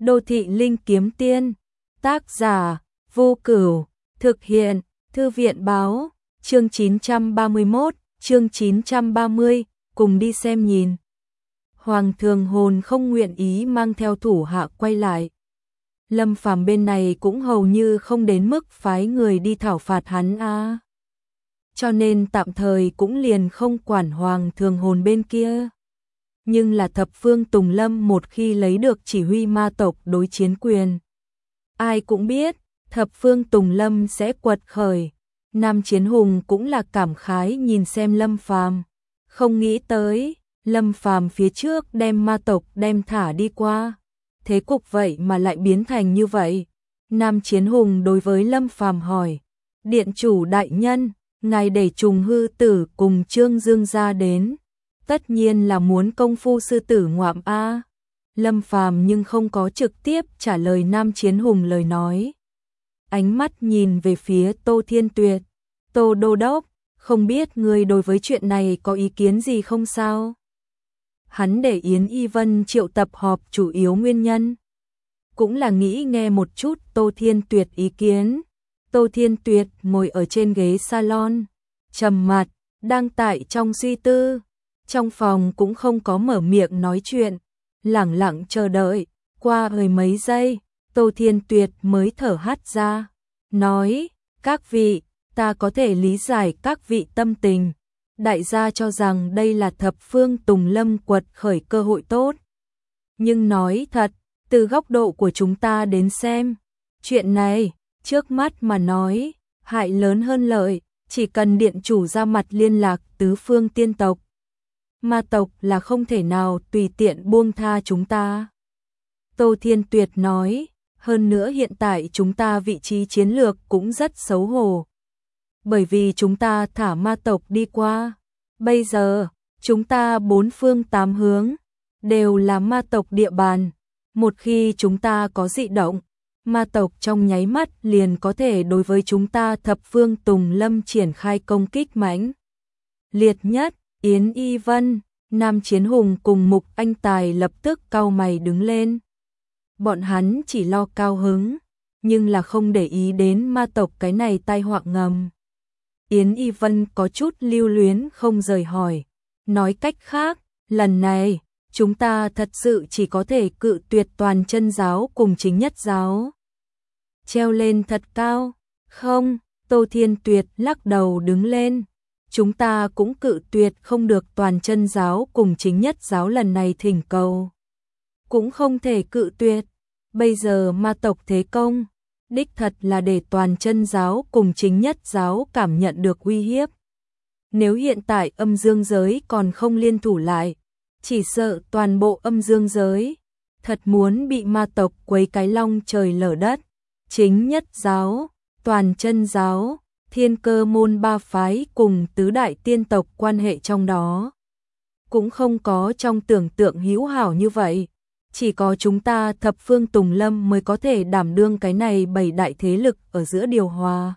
Đô thị linh kiếm tiên. Tác giả Vô Cửu. Thực hiện Thư viện báo. Chương 931, chương 930, cùng đi xem nhìn. Hoàng Thường Hồn không nguyện ý mang theo thủ hạ quay lại. Lâm Phàm bên này cũng hầu như không đến mức phái người đi thảo phạt hắn a. Cho nên tạm thời cũng liền không quản Hoàng Thường Hồn bên kia. Nhưng là thập phương Tùng Lâm một khi lấy được chỉ huy ma tộc đối chiến quyền, ai cũng biết thập phương Tùng Lâm sẽ quật khởi. Nam Chiến Hùng cũng là cảm khái nhìn xem Lâm Phàm, không nghĩ tới Lâm Phàm phía trước đem ma tộc đem thả đi qua, thế cục vậy mà lại biến thành như vậy. Nam Chiến Hùng đối với Lâm Phàm hỏi: "Điện chủ đại nhân, ngài để Trùng Hư Tử cùng Trương Dương gia đến, tất nhiên là muốn công phu sư tử ngoạm a." Lâm Phàm nhưng không có trực tiếp trả lời Nam Chiến Hùng lời nói. Ánh mắt nhìn về phía Tô Thiên Tuyệt. "Tô đô đốc, không biết ngươi đối với chuyện này có ý kiến gì không sao?" Hắn để Yến Y Vân triệu tập họp chủ yếu nguyên nhân cũng là nghĩ nghe một chút Tô Thiên Tuyệt ý kiến. Tô Thiên Tuyệt ngồi ở trên ghế salon, trầm mặt, đang tại trong suy tư. Trong phòng cũng không có mở miệng nói chuyện, lẳng lặng chờ đợi. Qua mấy giây, Tô Thiên Tuyệt mới thở hắt ra, nói: "Các vị, ta có thể lý giải các vị tâm tình. Đại gia cho rằng đây là thập phương Tùng Lâm quật khởi cơ hội tốt. Nhưng nói thật, từ góc độ của chúng ta đến xem, chuyện này, trước mắt mà nói, hại lớn hơn lợi. Chỉ cần điện chủ ra mặt liên lạc tứ phương tiên tộc, ma tộc là không thể nào tùy tiện buông tha chúng ta." Tô Thiên Tuyệt nói: "Hơn nữa hiện tại chúng ta vị trí chiến lược cũng rất xấu hổ. Bởi vì chúng ta thả ma tộc đi qua. Bây giờ, chúng ta bốn phương tám hướng đều là ma tộc địa bàn. Một khi chúng ta có dị động, ma tộc trong nháy mắt liền có thể đối với chúng ta thập phương Tùng Lâm triển khai công kích mãnh liệt nhất." Yến Y Vân, Nam Chiến Hùng cùng Mục Anh Tài lập tức cau mày đứng lên. Bọn hắn chỉ lo cao hứng, nhưng là không để ý đến ma tộc cái này tai họa ngầm. Yến Y Vân có chút lưu luyến không rời hỏi: "Nói cách khác, lần này, chúng ta thật sự chỉ có thể cự tuyệt toàn chân giáo cùng chính nhất giáo?" Treo lên thật cao. "Không." Tô Thiên Tuyệt lắc đầu đứng lên. "Chúng ta cũng cự tuyệt không được toàn chân giáo cùng chính nhất giáo lần này thỉnh cầu. Cũng không thể cự tuyệt. Bây giờ ma tộc thế công, đích thật là để toàn chân giáo cùng chính nhất giáo cảm nhận được uy hiếp. Nếu hiện tại âm dương giới còn không liên thủ lại, chỉ sợ toàn bộ âm dương giới thật muốn bị ma tộc quấy cái long trời lở đất. Chính nhất giáo, toàn chân giáo, Thiên Cơ môn ba phái cùng tứ đại tiên tộc quan hệ trong đó cũng không có trong tưởng tượng hữu hảo như vậy. Chỉ có chúng ta thập phương Tùng Lâm mới có thể đảm đương cái này bảy đại thế lực ở giữa điều hòa.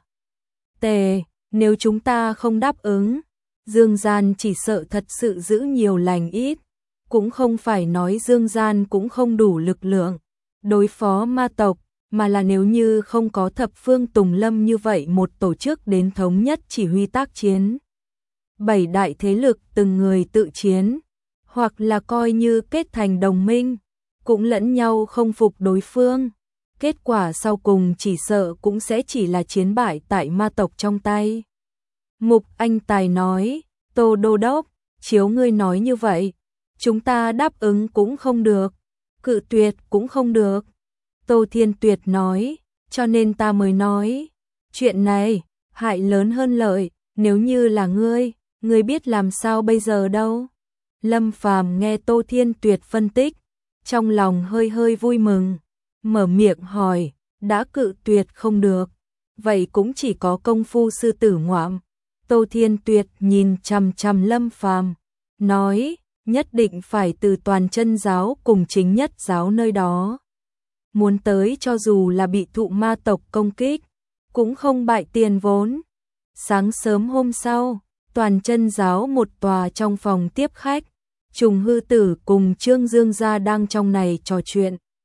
Nếu chúng ta không đáp ứng, Dương Gian chỉ sợ thật sự giữ nhiều lành ít. Cũng không phải nói Dương Gian cũng không đủ lực lượng đối phó ma tộc, mà là nếu như không có thập phương Tùng Lâm như vậy một tổ chức đến thống nhất chỉ huy tác chiến, bảy đại thế lực từng người tự chiến, hoặc là coi như kết thành đồng minh, cũng lẫn nhau không phục đối phương, kết quả sau cùng chỉ sợ cũng sẽ chỉ là chiến bại tại ma tộc trong tay." Mục Anh Tài nói: "Tô đô đốc, chiếu ngươi nói như vậy, chúng ta đáp ứng cũng không được, cự tuyệt cũng không được." Tô Thiên Tuyệt nói: "Cho nên ta mới nói, chuyện này hại lớn hơn lợi. Nếu như là ngươi biết làm sao bây giờ đâu?" Lâm Phàm nghe Tô Thiên Tuyệt phân tích, trong lòng hơi hơi vui mừng, mở miệng hỏi: "Đã cự tuyệt không được, vậy cũng chỉ có công phu sư tử ngoạm." Tô Thiên Tuyệt nhìn chằm chằm Lâm Phàm, nói: "Nhất định phải từ toàn chân giáo cùng chính nhất giáo nơi đó. Muốn tới cho dù là bị thụ ma tộc công kích, cũng không bại tiền vốn." Sáng sớm hôm sau, toàn chân giáo một tòa trong phòng tiếp khách, Trùng Hư Tử cùng Trương Dương gia đang trong này trò chuyện.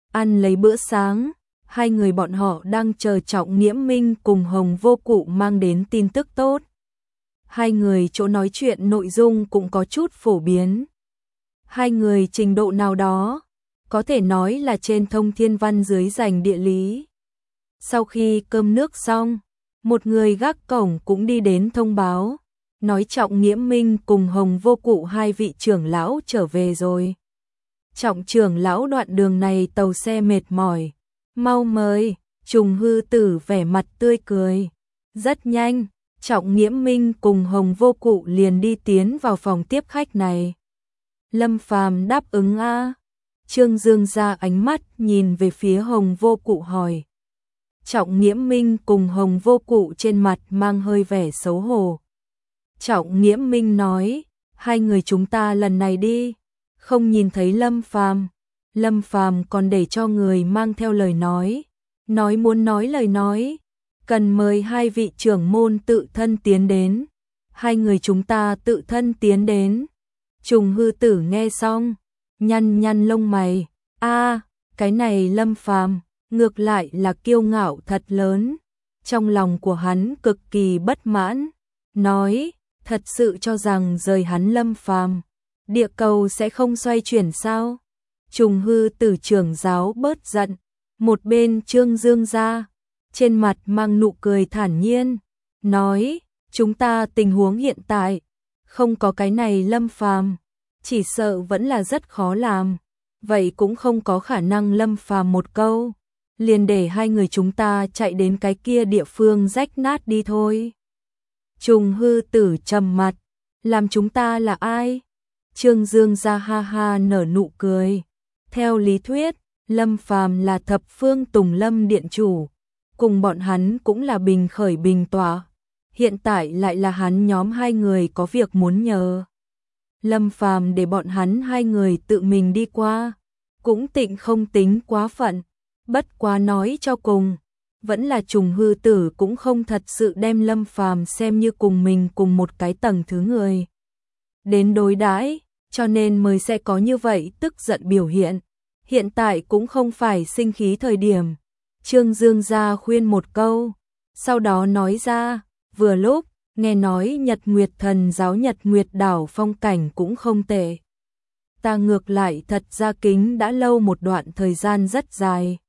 Ăn lấy bữa sáng, hai người bọn họ đang chờ Trọng Nghiễm Minh cùng Hồng Vô Cụ mang đến tin tức tốt. Hai người chỗ nói chuyện nội dung cũng có chút phổ biến. Hai người trình độ nào đó, có thể nói là trên thông thiên văn dưới rành địa lý. Sau khi cơm nước xong, một người gác cổng cũng đi đến thông báo, nói Trọng Nghiễm Minh cùng Hồng Vô Cụ hai vị trưởng lão trở về rồi. Trọng trưởng lão đoạn đường này tàu xe mệt mỏi, mau mời. Trùng Hư Tử vẻ mặt tươi cười. Rất nhanh, Trọng Nghiễm Minh cùng Hồng Vô Cụ liền đi tiến vào phòng tiếp khách này. Lâm Phàm đáp ứng a. Trương Dương ra ánh mắt nhìn về phía Hồng Vô Cụ hỏi. Trọng Nghiễm Minh cùng Hồng Vô Cụ trên mặt mang hơi vẻ xấu hổ. Trọng Nghiễm Minh nói, hai người chúng ta lần này đi, không nhìn thấy Lâm Phàm. Lâm Phàm còn để cho người mang theo lời nói muốn nói lời nói, cần mời hai vị trưởng môn tự thân tiến đến. Hai người chúng ta tự thân tiến đến. Trùng Hư Tử nghe xong, nhăn lông mày, cái này Lâm Phàm ngược lại là kiêu ngạo thật lớn. Trong lòng của hắn cực kỳ bất mãn, nói, thật sự cho rằng rời hắn Lâm Phàm, địa cầu sẽ không xoay chuyển sao? Trùng Hư Tử trưởng giáo bớt giận, một bên Trương Dương ra, trên mặt mang nụ cười thản nhiên, nói, chúng ta tình huống hiện tại, không có cái này Lâm Phàm, chỉ sợ vẫn là rất khó làm, vậy cũng không có khả năng Lâm Phàm một câu, liền để hai người chúng ta chạy đến cái kia địa phương rách nát đi thôi. Trùng Hư Tử trầm mặt, làm chúng ta là ai? Trương Dương ra ha ha nở nụ cười. Theo lý thuyết, Lâm Phàm là thập phương Tùng Lâm điện chủ, cùng bọn hắn cũng là bình khởi bình tọa. Hiện tại lại là hắn nhóm hai người có việc muốn nhờ. Lâm Phàm để bọn hắn hai người tự mình đi qua, cũng tịnh không tính quá phận, bất quá nói cho cùng, vẫn là Trùng Hư Tử cũng không thật sự đem Lâm Phàm xem như cùng mình cùng một cái tầng thứ người đến đối đãi, cho nên mới sẽ có như vậy tức giận biểu hiện. Hiện tại cũng không phải sinh khí thời điểm. Trương Dương ra khuyên một câu, sau đó nói ra, vừa lúc, nghe nói Nhật Nguyệt Thần giáo Nhật Nguyệt đảo phong cảnh cũng không tệ. Ta ngược lại thật ra kính đã lâu một đoạn thời gian rất dài.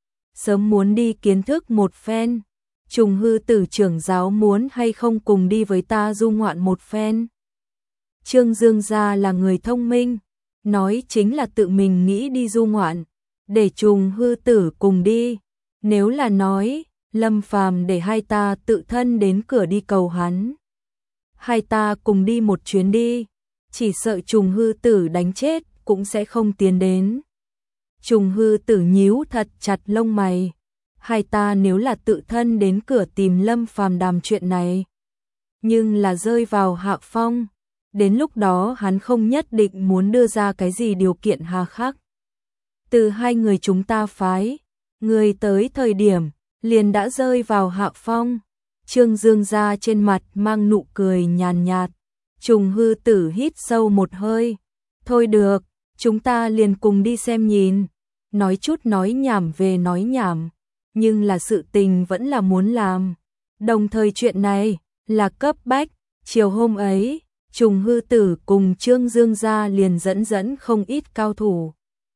Sớm muốn đi kiến thức một phen. Trùng Hư Tử trưởng giáo muốn hay không cùng đi với ta du ngoạn một phen. Trương Dương gia là người thông minh, nói chính là tự mình nghĩ đi du ngoạn, để Trùng Hư Tử cùng đi. Nếu là nói, Lâm Phàm để hai ta tự thân đến cửa đi cầu hắn. Hai ta cùng đi một chuyến đi, chỉ sợ Trùng Hư Tử đánh chết cũng sẽ không tiến đến. Trùng Hư Tử nhíu thật chặt lông mày. Hai ta nếu là tự thân đến cửa tìm Lâm Phàm đàm chuyện này, nhưng là rơi vào hạ phong. Đến lúc đó hắn không nhất định muốn đưa ra cái gì điều kiện hà khắc. Từ hai người chúng ta phái, người tới thời điểm, liền đã rơi vào hạ phong. Trương Dương ra trên mặt mang nụ cười nhàn nhạt. Trùng Hư Tử hít sâu một hơi. Thôi được, chúng ta liền cùng đi xem nhìn. Nói chút nói nhảm về nói nhảm, nhưng là sự tình vẫn là muốn làm. Đồng thời chuyện này là cấp bách. Chiều hôm ấy, Trùng Hư Tử cùng Trương Dương gia liền dẫn không ít cao thủ.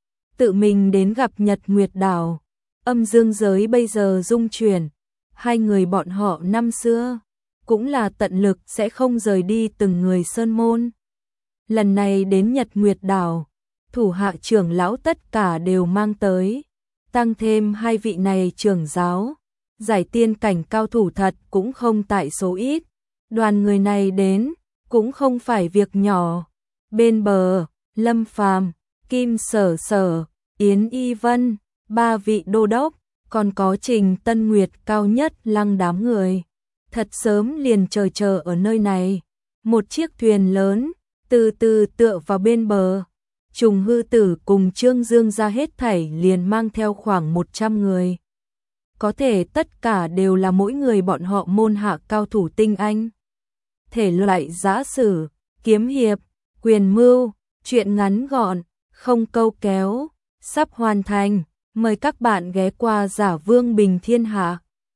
Tự mình đến gặp Nhật Nguyệt đảo. Âm dương giới bây giờ dung chuyển. Hai người bọn họ năm xưa cũng là tận lực sẽ không rời đi từng người sơn môn. Lần này đến Nhật Nguyệt đảo, thủ hạ trưởng lão tất cả đều mang tới. Tăng thêm hai vị này trưởng giáo, giải tiên cảnh cao thủ thật cũng không tại số ít. Đoàn người này đến cũng không phải việc nhỏ. Bên bờ, Lâm Phàm, Kim Sở Sở, Yến Y Vân, ba vị đô đốc, còn có Trình Tân Nguyệt cao nhất lăng đám người. Thật sớm liền chờ ở nơi này. Một chiếc thuyền lớn, từ từ tựa vào bên bờ. Trùng Hư Tử cùng Trương Dương ra hết thảy liền mang theo khoảng 100 người. Có thể tất cả đều là mỗi người bọn họ môn hạ cao thủ tinh anh. Thể loại giã sử, kiếm hiệp, quyền mưu, truyện ngắn gọn, không câu kéo, sắp hoàn thành. Mời các bạn ghé qua Giả Vương Bình Thiên Hạ.